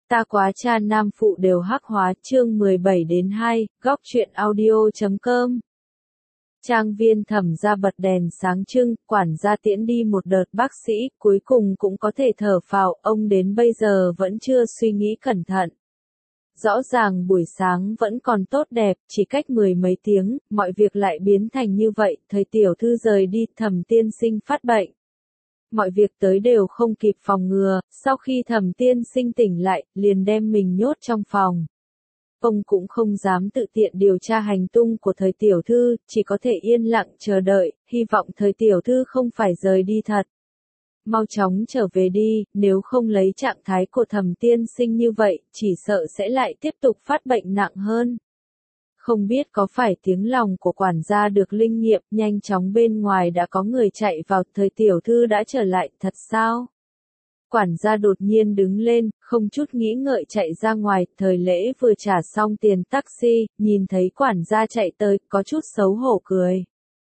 Ta quá cha nam phụ đều hắc hóa chương 17-2, góc truyện audio.com. Trang viên Thẩm gia bật đèn sáng trưng, quản gia tiễn đi một đợt bác sĩ, cuối cùng cũng có thể thở phào, ông đến bây giờ vẫn chưa suy nghĩ cẩn thận. Rõ ràng buổi sáng vẫn còn tốt đẹp, chỉ cách 10 mấy tiếng, mọi việc lại biến thành như vậy, thời tiểu thư rời đi, Thẩm tiên sinh phát bệnh. Mọi việc tới đều không kịp phòng ngừa, sau khi Thẩm tiên sinh tỉnh lại, liền đem mình nhốt trong phòng. Ông cũng không dám tự tiện điều tra hành tung của thời tiểu thư, chỉ có thể yên lặng chờ đợi, hy vọng thời tiểu thư không phải rời đi thật. Mau chóng trở về đi, nếu không lấy trạng thái của Thẩm tiên sinh như vậy, chỉ sợ sẽ lại tiếp tục phát bệnh nặng hơn. Không biết có phải tiếng lòng của quản gia được linh nghiệm, nhanh chóng bên ngoài đã có người chạy vào, thời tiểu thư đã trở lại, thật sao? Quản gia đột nhiên đứng lên, không chút nghĩ ngợi chạy ra ngoài, thời lễ vừa trả xong tiền taxi, nhìn thấy quản gia chạy tới, có chút xấu hổ cười.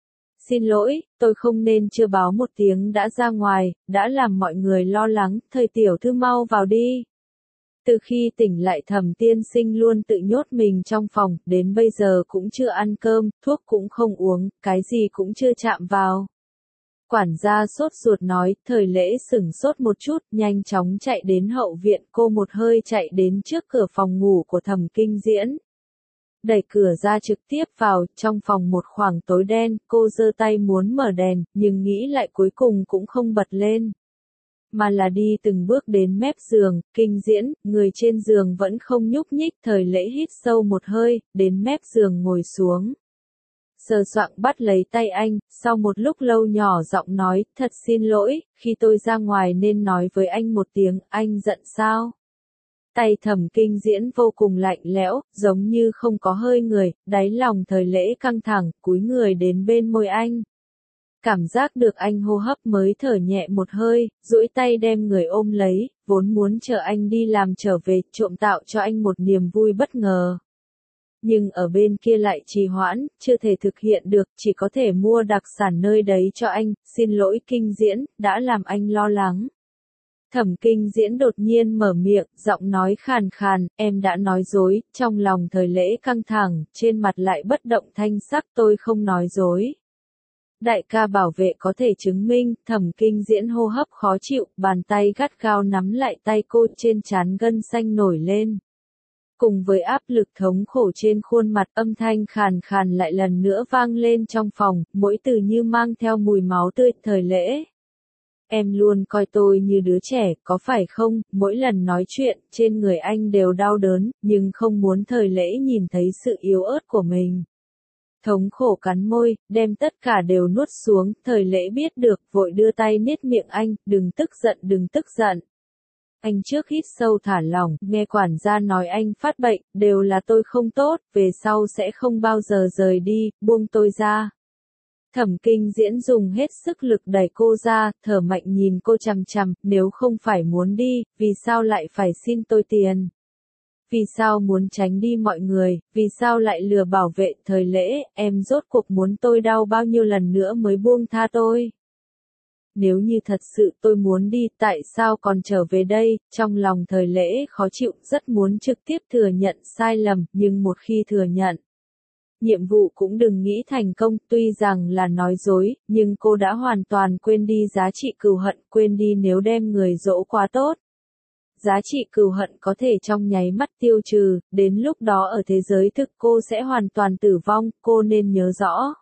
Xin lỗi, tôi không nên chưa báo một tiếng đã ra ngoài, đã làm mọi người lo lắng, thời tiểu thư mau vào đi. Từ khi tỉnh lại Thẩm tiên sinh luôn tự nhốt mình trong phòng, đến bây giờ cũng chưa ăn cơm, thuốc cũng không uống, cái gì cũng chưa chạm vào. Quản gia sốt ruột nói, thời lễ sửng sốt một chút, nhanh chóng chạy đến hậu viện, cô một hơi chạy đến trước cửa phòng ngủ của Thẩm Kinh Diễn. Đẩy cửa ra trực tiếp vào, trong phòng một khoảng tối đen, cô giơ tay muốn mở đèn, nhưng nghĩ lại cuối cùng cũng không bật lên. Mà là đi từng bước đến mép giường, Kinh Diễn, người trên giường vẫn không nhúc nhích, thời lễ hít sâu một hơi, đến mép giường ngồi xuống. Sờ soạng bắt lấy tay anh, sau một lúc lâu nhỏ giọng nói, thật xin lỗi, khi tôi ra ngoài nên nói với anh một tiếng, anh giận sao? Tay Thẩm Kinh Diễn vô cùng lạnh lẽo, giống như không có hơi người, đáy lòng thời lễ căng thẳng, cúi người đến bên môi anh. Cảm giác được anh hô hấp mới thở nhẹ một hơi, duỗi tay đem người ôm lấy, vốn muốn chờ anh đi làm trở về, trộm tạo cho anh một niềm vui bất ngờ. Nhưng ở bên kia lại trì hoãn, chưa thể thực hiện được, chỉ có thể mua đặc sản nơi đấy cho anh, xin lỗi Kinh Diễn, đã làm anh lo lắng. Thẩm Kinh Diễn đột nhiên mở miệng, giọng nói khàn khàn, em đã nói dối, trong lòng thời lễ căng thẳng, trên mặt lại bất động thanh sắc, tôi không nói dối. Đại ca bảo vệ có thể chứng minh, Thẩm Kinh Diễn hô hấp khó chịu, bàn tay gắt gao nắm lại tay cô, trên trán gân xanh nổi lên. Cùng với áp lực thống khổ trên khuôn mặt, âm thanh khàn khàn lại lần nữa vang lên trong phòng, mỗi từ như mang theo mùi máu tươi, thời lễ. Em luôn coi tôi như đứa trẻ, có phải không? Mỗi lần nói chuyện, trên người anh đều đau đớn, nhưng không muốn thời lễ nhìn thấy sự yếu ớt của mình. Thống khổ cắn môi, đem tất cả đều nuốt xuống, thời lễ biết được, vội đưa tay niết miệng anh, đừng tức giận, đừng tức giận. Anh trước hít sâu thả lỏng, nghe quản gia nói anh phát bệnh, đều là tôi không tốt, về sau sẽ không bao giờ rời đi, buông tôi ra. Thẩm Kinh Diễn dùng hết sức lực đẩy cô ra, thở mạnh nhìn cô chằm chằm, nếu không phải muốn đi, vì sao lại phải xin tôi tiền? Vì sao muốn tránh đi mọi người, vì sao lại lừa bảo vệ thời lễ, em rốt cuộc muốn tôi đau bao nhiêu lần nữa mới buông tha tôi? Nếu như thật sự tôi muốn đi, tại sao còn trở về đây? Trong lòng thời lễ khó chịu, rất muốn trực tiếp thừa nhận sai lầm, nhưng một khi thừa nhận, nhiệm vụ cũng đừng nghĩ thành công, tuy rằng là nói dối, nhưng cô đã hoàn toàn quên đi giá trị cừu hận, quên đi nếu đem người dỗ quá tốt. Giá trị cừu hận có thể trong nháy mắt tiêu trừ, đến lúc đó ở thế giới thực cô sẽ hoàn toàn tử vong, cô nên nhớ rõ.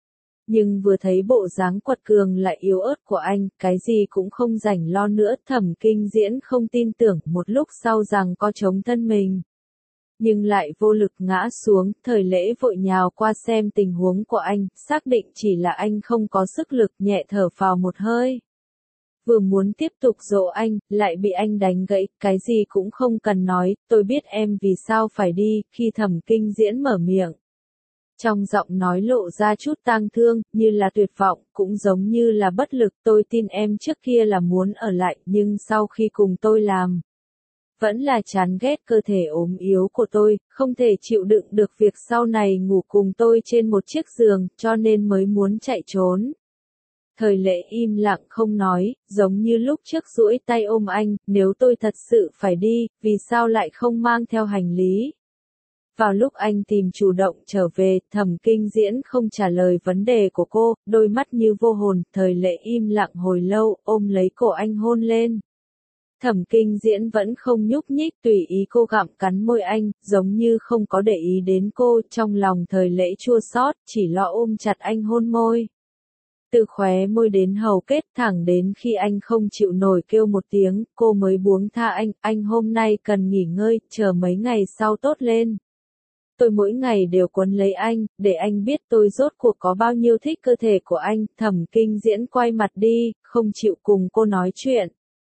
Nhưng vừa thấy bộ dáng quật cường lại yếu ớt của anh, cái gì cũng không rảnh lo nữa, Thẩm Kinh Diễn không tin tưởng một lúc sau rằng có chống thân mình. Nhưng lại vô lực ngã xuống, thời lễ vội nhào qua xem tình huống của anh, xác định chỉ là anh không có sức lực, nhẹ thở phào một hơi. Vừa muốn tiếp tục dỗ anh, lại bị anh đánh gãy, cái gì cũng không cần nói, tôi biết em vì sao phải đi, khi Thẩm Kinh Diễn mở miệng. Trong giọng nói lộ ra chút tang thương, như là tuyệt vọng, cũng giống như là bất lực, tôi tin em trước kia là muốn ở lại, nhưng sau khi cùng tôi làm, vẫn là chán ghét cơ thể ốm yếu của tôi, không thể chịu đựng được việc sau này ngủ cùng tôi trên một chiếc giường, cho nên mới muốn chạy trốn. Thời lễ im lặng không nói, giống như lúc trước duỗi tay ôm anh, nếu tôi thật sự phải đi, vì sao lại không mang theo hành lý? Vào lúc anh tìm chủ động trở về, Thẩm Kinh Diễn không trả lời vấn đề của cô, đôi mắt như vô hồn, thời lễ im lặng hồi lâu, ôm lấy cổ anh hôn lên. Thẩm Kinh Diễn vẫn không nhúc nhích, tùy ý cô gặm cắn môi anh, giống như không có để ý đến cô, trong lòng thời lễ chua xót, chỉ lo ôm chặt anh hôn môi. Từ khóe môi đến hầu kết, thẳng đến khi anh không chịu nổi kêu một tiếng, cô mới buông tha anh hôm nay cần nghỉ ngơi, chờ mấy ngày sau tốt lên. Tôi mỗi ngày đều quấn lấy anh, để anh biết tôi rốt cuộc có bao nhiêu thích cơ thể của anh. Thẩm Kinh Diễn quay mặt đi, không chịu cùng cô nói chuyện.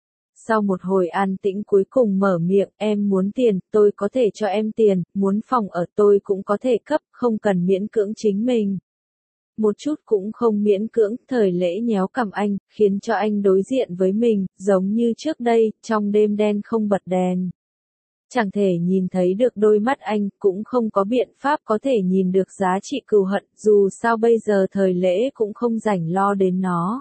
Sau một hồi an tĩnh cuối cùng mở miệng, em muốn tiền, tôi có thể cho em tiền, muốn phòng ở tôi cũng có thể cấp, không cần miễn cưỡng chính mình. Một chút cũng không miễn cưỡng, thời lễ nhéo cằm anh, khiến cho anh đối diện với mình, giống như trước đây, trong đêm đen không bật đèn. Chẳng thể nhìn thấy được đôi mắt anh, cũng không có biện pháp có thể nhìn được giá trị cừu hận, dù sao bây giờ thời lễ cũng không rảnh lo đến nó.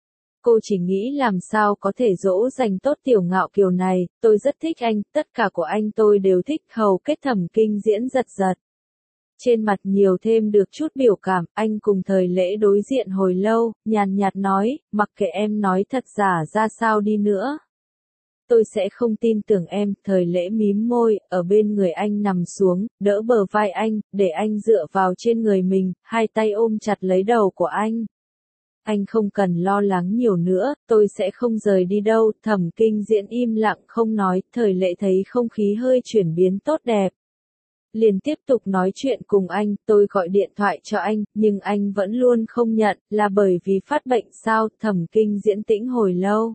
Cô chỉ nghĩ làm sao có thể dỗ dành tốt Tiểu Ngạo Kiều này, tôi rất thích anh, tất cả của anh tôi đều thích, hầu kết Thẩm Kinh Diễn giật giật. Trên mặt nhiều thêm được chút biểu cảm, anh cùng thời lễ đối diện hồi lâu, nhàn nhạt nói, mặc kệ em nói thật giả ra sao đi nữa. Tôi sẽ không tin tưởng em, thời lễ mím môi, ở bên người anh nằm xuống, đỡ bờ vai anh, để anh dựa vào trên người mình, hai tay ôm chặt lấy đầu của anh. Anh không cần lo lắng nhiều nữa, tôi sẽ không rời đi đâu. Thẩm Kinh Diễn im lặng không nói, thời lễ thấy không khí hơi chuyển biến tốt đẹp. Liền tiếp tục nói chuyện cùng anh, tôi gọi điện thoại cho anh, nhưng anh vẫn luôn không nhận, là bởi vì phát bệnh sao? Thẩm Kinh Diễn tĩnh hồi lâu.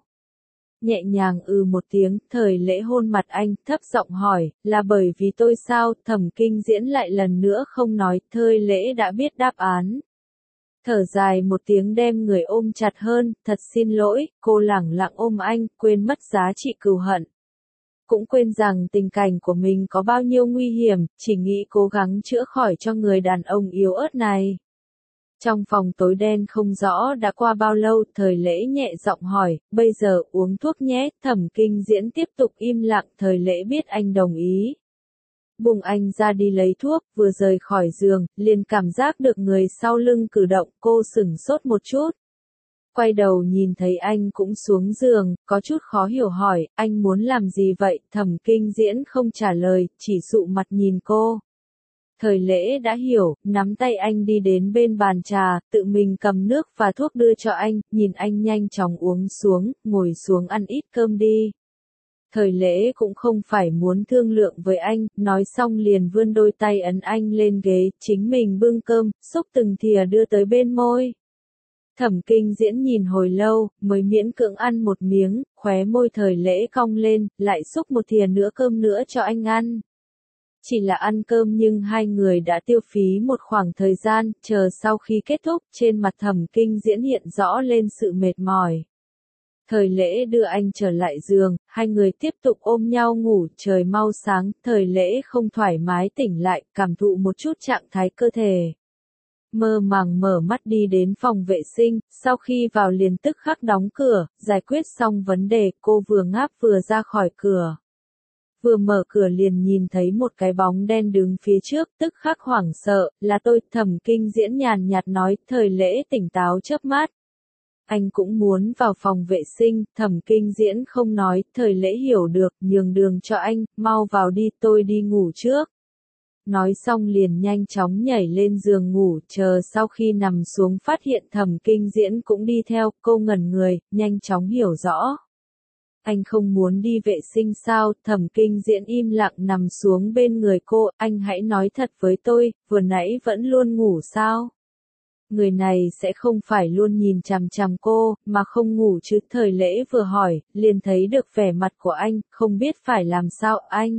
Nhẹ nhàng một tiếng, thời lễ hôn mặt anh, thấp giọng hỏi, là bởi vì tôi sao? Thẩm Kinh Diễn lại lần nữa không nói, thời lễ đã biết đáp án. Thở dài một tiếng đem người ôm chặt hơn, thật xin lỗi, cô lẳng lặng ôm anh, quên mất giá trị cừu hận. Cũng quên rằng tình cảnh của mình có bao nhiêu nguy hiểm, chỉ nghĩ cố gắng chữa khỏi cho người đàn ông yếu ớt này. Trong phòng tối đen không rõ đã qua bao lâu, thời lễ nhẹ giọng hỏi, bây giờ uống thuốc nhé. Thẩm Kinh Diễn tiếp tục im lặng, thời lễ biết anh đồng ý. Bùng anh ra đi lấy thuốc, vừa rời khỏi giường, liền cảm giác được người sau lưng cử động, cô sửng sốt một chút. Quay đầu nhìn thấy anh cũng xuống giường, có chút khó hiểu hỏi, anh muốn làm gì vậy? Thẩm Kinh Diễn không trả lời, chỉ dụ mặt nhìn cô. Thời lễ đã hiểu, nắm tay anh đi đến bên bàn trà, tự mình cầm nước và thuốc đưa cho anh, nhìn anh nhanh chóng uống xuống, ngồi xuống ăn ít cơm đi. Thời lễ cũng không phải muốn thương lượng với anh, nói xong liền vươn đôi tay ấn anh lên ghế, chính mình bưng cơm, xúc từng thìa đưa tới bên môi. Thẩm Kinh Diễn nhìn hồi lâu, mới miễn cưỡng ăn một miếng, khóe môi thời lễ cong lên, lại xúc một thìa nữa cơm nữa cho anh ăn. Chỉ là ăn cơm nhưng hai người đã tiêu phí một khoảng thời gian, chờ sau khi kết thúc, trên mặt Thẩm Kinh Diễn hiện rõ lên sự mệt mỏi. Thời lễ đưa anh trở lại giường, hai người tiếp tục ôm nhau ngủ, trời mau sáng, thời lễ không thoải mái tỉnh lại, cảm thụ một chút trạng thái cơ thể. Mơ màng mở mắt đi đến phòng vệ sinh, sau khi vào liền tức khắc đóng cửa, giải quyết xong vấn đề, cô vừa ngáp vừa ra khỏi cửa. Vừa mở cửa liền nhìn thấy một cái bóng đen đứng phía trước, tức khắc hoảng sợ, là tôi. Thẩm Kinh Diễn nhàn nhạt nói, thời lễ tỉnh táo chớp mắt. Anh cũng muốn vào phòng vệ sinh, Thẩm Kinh Diễn không nói, thời lễ hiểu được, nhường đường cho anh, mau vào đi, tôi đi ngủ trước. Nói xong liền nhanh chóng nhảy lên giường ngủ, chờ sau khi nằm xuống phát hiện Thẩm Kinh Diễn cũng đi theo, cô ngẩn người, nhanh chóng hiểu rõ. Anh không muốn đi vệ sinh sao? Thẩm Kinh Diễn im lặng nằm xuống bên người cô, anh hãy nói thật với tôi, vừa nãy vẫn luôn ngủ sao? Người này sẽ không phải luôn nhìn chằm chằm cô, mà không ngủ chứ? Thời lễ vừa hỏi, liền thấy được vẻ mặt của anh, không biết phải làm sao.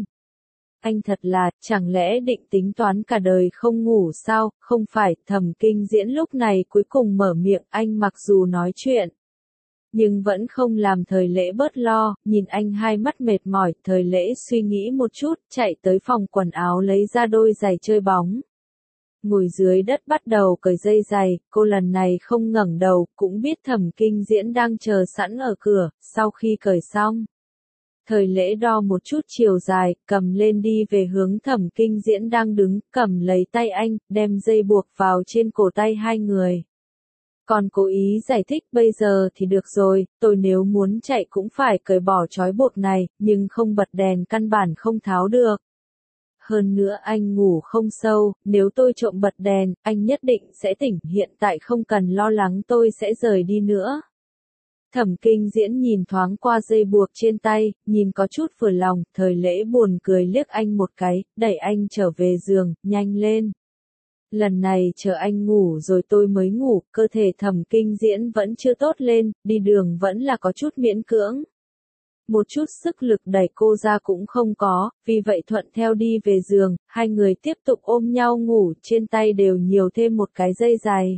Anh thật là, chẳng lẽ định tính toán cả đời không ngủ sao? Không phải. Thẩm Kinh Diễn lúc này cuối cùng mở miệng, anh mặc dù nói chuyện, nhưng vẫn không làm thời lễ bớt lo, nhìn anh hai mắt mệt mỏi, thời lễ suy nghĩ một chút, chạy tới phòng quần áo lấy ra đôi giày chơi bóng. Ngồi dưới đất bắt đầu cởi dây giày, cô lần này không ngẩng đầu, cũng biết Thẩm Kinh Diễn đang chờ sẵn ở cửa, sau khi cởi xong. Thời Lễ đo một chút chiều dài, cầm lên đi về hướng Thẩm Kinh Diễn đang đứng, cầm lấy tay anh, đem dây buộc vào trên cổ tay hai người. Còn cố ý giải thích bây giờ thì được rồi, tôi nếu muốn chạy cũng phải cởi bỏ trói buộc này, nhưng không bật đèn căn bản không tháo được. Hơn nữa anh ngủ không sâu, nếu tôi trộm bật đèn, anh nhất định sẽ tỉnh, hiện tại không cần lo lắng tôi sẽ rời đi nữa. Thẩm Kinh Diễn nhìn thoáng qua dây buộc trên tay, nhìn có chút vừa lòng, Thời Lễ buồn cười liếc anh một cái, đẩy anh trở về giường, nhanh lên. Lần này chờ anh ngủ rồi tôi mới ngủ, cơ thể Thẩm Kinh Diễn vẫn chưa tốt lên, đi đường vẫn là có chút miễn cưỡng. Một chút sức lực đẩy cô ra cũng không có, vì vậy thuận theo đi về giường, hai người tiếp tục ôm nhau ngủ, trên tay đều nhiều thêm một cái dây giày.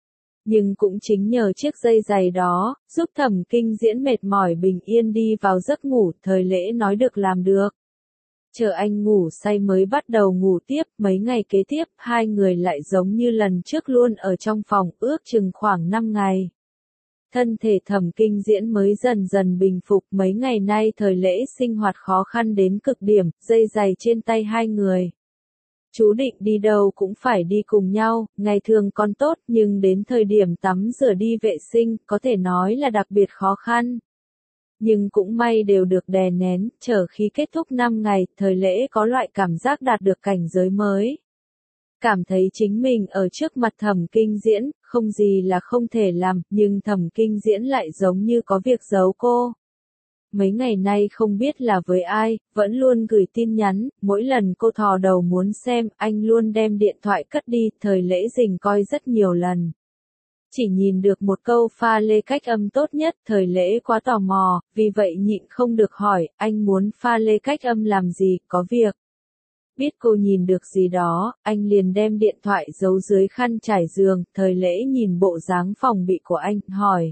Nhưng cũng chính nhờ chiếc dây giày đó, giúp Thẩm Kinh Diễn mệt mỏi bình yên đi vào giấc ngủ, Thời Lễ nói được làm được. Chờ anh ngủ say mới bắt đầu ngủ tiếp, mấy ngày kế tiếp, hai người lại giống như lần trước luôn ở trong phòng, ước chừng khoảng 5 ngày. Thân thể Thẩm Kinh Diễn mới dần dần bình phục, mấy ngày nay Thời Lễ sinh hoạt khó khăn đến cực điểm, dây giày trên tay hai người. Chú định đi đâu cũng phải đi cùng nhau, ngày thường còn tốt nhưng đến thời điểm tắm rửa đi vệ sinh, có thể nói là đặc biệt khó khăn. Nhưng cũng may đều được đè nén, chờ khi kết thúc 5 ngày, Thời Lễ có loại cảm giác đạt được cảnh giới mới. Cảm thấy chính mình ở trước mặt Thẩm Kinh Diễn, không gì là không thể làm, nhưng Thẩm Kinh Diễn lại giống như có việc giấu cô. Mấy ngày nay không biết là với ai, vẫn luôn gửi tin nhắn, mỗi lần cô thò đầu muốn xem, anh luôn đem điện thoại cất đi, Thời Lễ rình coi rất nhiều lần. Chỉ nhìn được một câu pha lê cách âm tốt nhất, Thời Lễ quá tò mò, vì vậy nhịn không được hỏi, anh muốn pha lê cách âm làm gì, có việc. Biết cô nhìn được gì đó, anh liền đem điện thoại giấu dưới khăn trải giường, Thời Lễ nhìn bộ dáng phòng bị của anh, hỏi.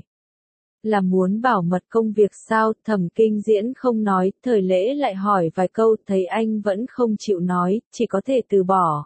Là muốn bảo mật công việc sao, Thẩm Kinh Diễn không nói, Thời Lễ lại hỏi vài câu, thấy anh vẫn không chịu nói, chỉ có thể từ bỏ.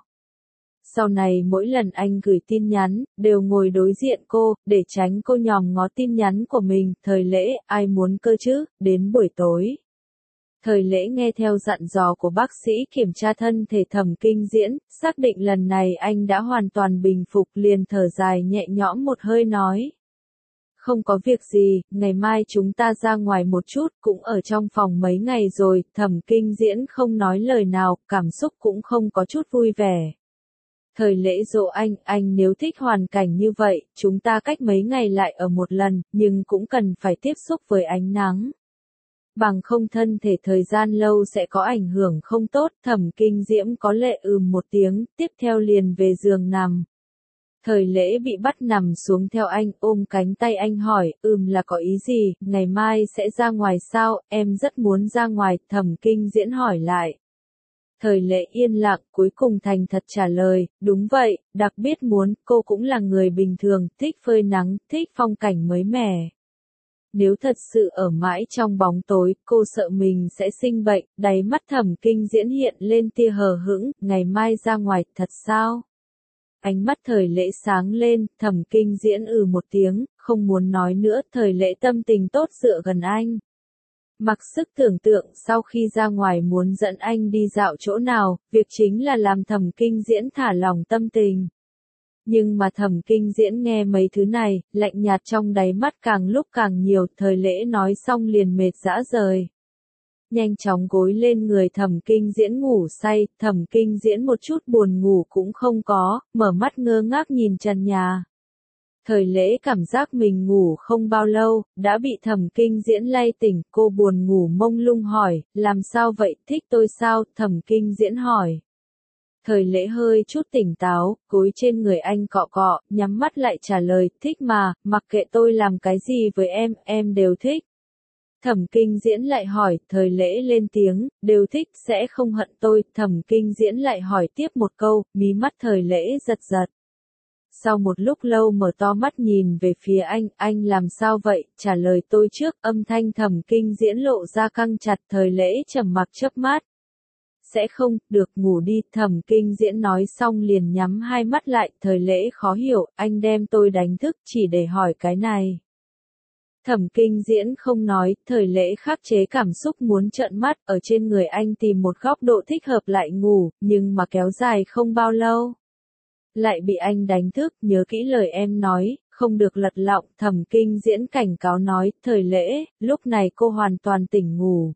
Sau này mỗi lần anh gửi tin nhắn, đều ngồi đối diện cô, để tránh cô nhòm ngó tin nhắn của mình, Thời Lễ, ai muốn cơ chứ, đến buổi tối. Thời Lễ nghe theo dặn dò của bác sĩ kiểm tra thân thể Thẩm Kinh Diễn, xác định lần này anh đã hoàn toàn bình phục, liền thở dài nhẹ nhõm một hơi nói. Không có việc gì, ngày mai chúng ta ra ngoài một chút, cũng ở trong phòng mấy ngày rồi, Thẩm Kinh Diễn không nói lời nào, cảm xúc cũng không có chút vui vẻ. Thời Lễ dỗ anh nếu thích hoàn cảnh như vậy, chúng ta cách mấy ngày lại ở một lần, nhưng cũng cần phải tiếp xúc với ánh nắng. Bằng không thân thể thời gian lâu sẽ có ảnh hưởng không tốt, Thẩm Kinh Diễm có lệ một tiếng, tiếp theo liền về giường nằm. Thời Lễ bị bắt nằm xuống theo anh, ôm cánh tay anh hỏi, là có ý gì, ngày mai sẽ ra ngoài sao, em rất muốn ra ngoài, Thẩm Kinh Diễn hỏi lại. Thời Lễ yên lặng, cuối cùng thành thật trả lời, đúng vậy, đặc biệt muốn, cô cũng là người bình thường, thích phơi nắng, thích phong cảnh mới mẻ. Nếu thật sự ở mãi trong bóng tối, cô sợ mình sẽ sinh bệnh, đáy mắt Thẩm Kinh Diễn hiện lên tia hờ hững, ngày mai ra ngoài, thật sao? Ánh mắt Thời Lễ sáng lên, Thẩm Kinh Diễn một tiếng, không muốn nói nữa, Thời Lễ tâm tình tốt dựa gần anh. Mặc sức tưởng tượng sau khi ra ngoài muốn dẫn anh đi dạo chỗ nào, việc chính là làm Thẩm Kinh Diễn thả lỏng tâm tình. Nhưng mà Thẩm Kinh Diễn nghe mấy thứ này, lạnh nhạt trong đáy mắt càng lúc càng nhiều, Thời Lễ nói xong liền mệt rã rời. Nhanh chóng gối lên người Thẩm Kinh Diễn ngủ say, Thẩm Kinh Diễn một chút buồn ngủ cũng không có, mở mắt ngơ ngác nhìn trần nhà. Thời Lễ cảm giác mình ngủ không bao lâu, đã bị Thẩm Kinh Diễn lay tỉnh, cô buồn ngủ mông lung hỏi, làm sao vậy, thích tôi sao, Thẩm Kinh Diễn hỏi. Thời Lễ hơi chút tỉnh táo, gối trên người anh cọ cọ, nhắm mắt lại trả lời, thích mà, mặc kệ tôi làm cái gì với em đều thích. Thẩm Kinh Diễn lại hỏi, Thời Lễ lên tiếng, đều thích, sẽ không hận tôi, Thẩm Kinh Diễn lại hỏi tiếp một câu, mí mắt Thời Lễ giật giật. Sau một lúc lâu mở to mắt nhìn về phía anh làm sao vậy, trả lời tôi trước, âm thanh Thẩm Kinh Diễn lộ ra căng chặt, Thời Lễ trầm mặc chớp mắt. sẽ không, được ngủ đi, Thẩm Kinh Diễn nói xong liền nhắm hai mắt lại, Thời Lễ khó hiểu, anh đem tôi đánh thức chỉ để hỏi cái này. Thẩm Kinh Diễn không nói, Thời Lễ khắc chế cảm xúc muốn trợn mắt, ở trên người anh tìm một góc độ thích hợp lại ngủ, nhưng mà kéo dài không bao lâu. Lại bị anh đánh thức, nhớ kỹ lời em nói, không được lật lọng, Thẩm Kinh Diễn cảnh cáo nói, Thời Lễ, lúc này cô hoàn toàn tỉnh ngủ.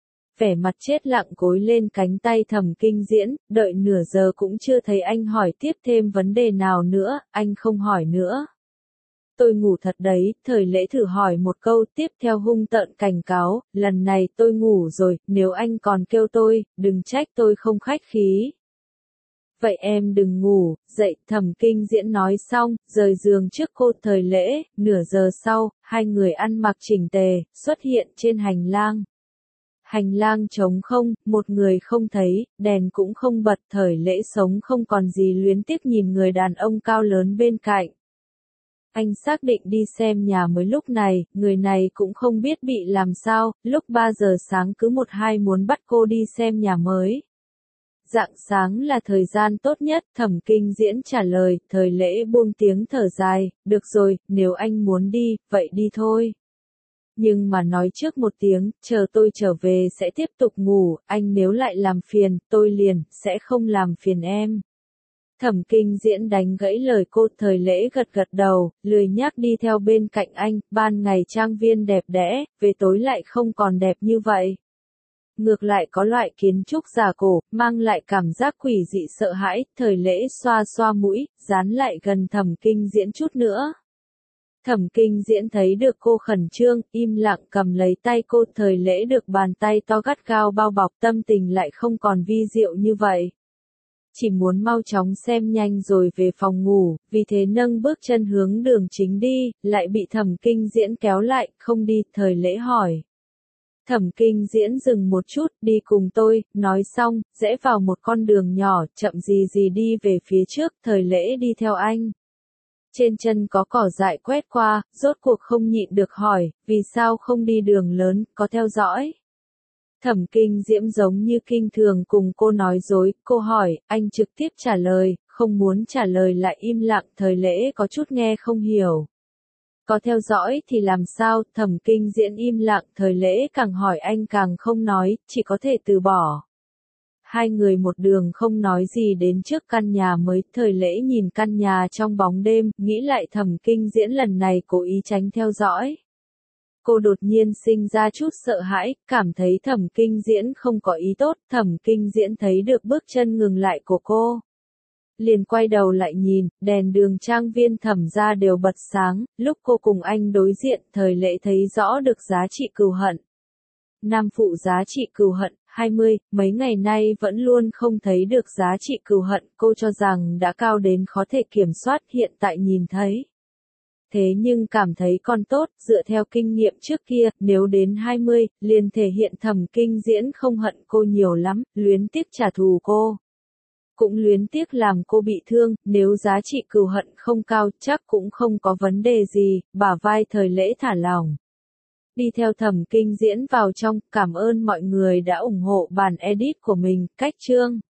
Vẻ mặt chết lặng gối lên cánh tay Thẩm Kinh Diễn, đợi nửa giờ cũng chưa thấy anh hỏi tiếp thêm vấn đề nào nữa, anh không hỏi nữa. Tôi ngủ thật đấy, Thời Lễ thử hỏi một câu tiếp theo hung tợn cảnh cáo, lần này tôi ngủ rồi, nếu anh còn kêu tôi, đừng trách tôi không khách khí. Vậy em đừng ngủ, dậy, Thẩm Kinh Diễn nói xong, rời giường trước cô. Thời Lễ, nửa giờ sau, hai người ăn mặc chỉnh tề, xuất hiện trên hành lang. Hành lang trống không, một người không thấy, đèn cũng không bật, Thời Lễ sống không còn gì luyến tiếc nhìn người đàn ông cao lớn bên cạnh. Anh xác định đi xem nhà mới lúc này, người này cũng không biết bị làm sao, lúc 3 giờ sáng cứ một hai muốn bắt cô đi xem nhà mới. Rạng sáng là thời gian tốt nhất, Thẩm Kinh Diễn trả lời, Thời Lễ buông tiếng thở dài, được rồi, nếu anh muốn đi, vậy đi thôi. Nhưng mà nói trước một tiếng, chờ tôi trở về sẽ tiếp tục ngủ, anh nếu lại làm phiền, tôi liền, sẽ không làm phiền em. Thẩm Kinh Diễn đánh gãy lời cô. Thời Lễ gật gật đầu, lười nhác đi theo bên cạnh anh, ban ngày trang viên đẹp đẽ, về tối lại không còn đẹp như vậy. Ngược lại có loại kiến trúc giả cổ, mang lại cảm giác quỷ dị sợ hãi, Thời Lễ xoa xoa mũi, dán lại gần Thẩm Kinh Diễn chút nữa. Thẩm Kinh Diễn thấy được cô khẩn trương, im lặng cầm lấy tay cô. Thời Lễ được bàn tay to gắt gao bao bọc, tâm tình lại không còn vi diệu như vậy. Chỉ muốn mau chóng xem nhanh rồi về phòng ngủ, vì thế nâng bước chân hướng đường chính đi, lại bị Thẩm Kinh Diễn kéo lại, không đi. Thời Lễ hỏi. Thẩm Kinh Diễn dừng một chút, đi cùng tôi, nói xong, rẽ vào một con đường nhỏ, chậm gì gì đi về phía trước. Thời Lễ đi theo anh. Trên chân có cỏ dại quét qua, rốt cuộc không nhịn được hỏi, vì sao không đi đường lớn, có theo dõi. Thẩm Kinh Diễn giống như kinh thường cùng cô nói dối, cô hỏi, anh trực tiếp trả lời, không muốn trả lời lại im lặng. Thời Lễ có chút nghe không hiểu. Có theo dõi thì làm sao, Thẩm Kinh Diễn im lặng. Thời Lễ càng hỏi anh càng không nói, chỉ có thể từ bỏ. Hai người một đường không nói gì đến trước căn nhà mới. Thời Lễ nhìn căn nhà trong bóng đêm, nghĩ lại Thẩm Kinh Diễn lần này cố ý tránh theo dõi. Cô đột nhiên sinh ra chút sợ hãi, cảm thấy Thẩm Kinh Diễn không có ý tốt. Thẩm Kinh Diễn thấy được bước chân ngừng lại của cô. Liền quay đầu lại nhìn, đèn đường trang viên Thẩm gia đều bật sáng, lúc cô cùng anh đối diện, Thời Lễ thấy rõ được giá trị cừu hận. Nam phụ giá trị cừu hận, 20, mấy ngày nay vẫn luôn không thấy được giá trị cừu hận, cô cho rằng đã cao đến khó thể kiểm soát, hiện tại nhìn thấy. Thế nhưng cảm thấy còn tốt, dựa theo kinh nghiệm trước kia, nếu đến 20, liền thể hiện Thẩm Kinh Diễn không hận cô nhiều lắm, luyến tiếc trả thù cô. Cũng luyến tiếc làm cô bị thương, nếu giá trị cừu hận không cao, chắc cũng không có vấn đề gì, bả vai Thời Lễ thả lỏng. Đi theo Thẩm Kinh Diễn vào trong, cảm ơn mọi người đã ủng hộ bản edit của mình, cách chương.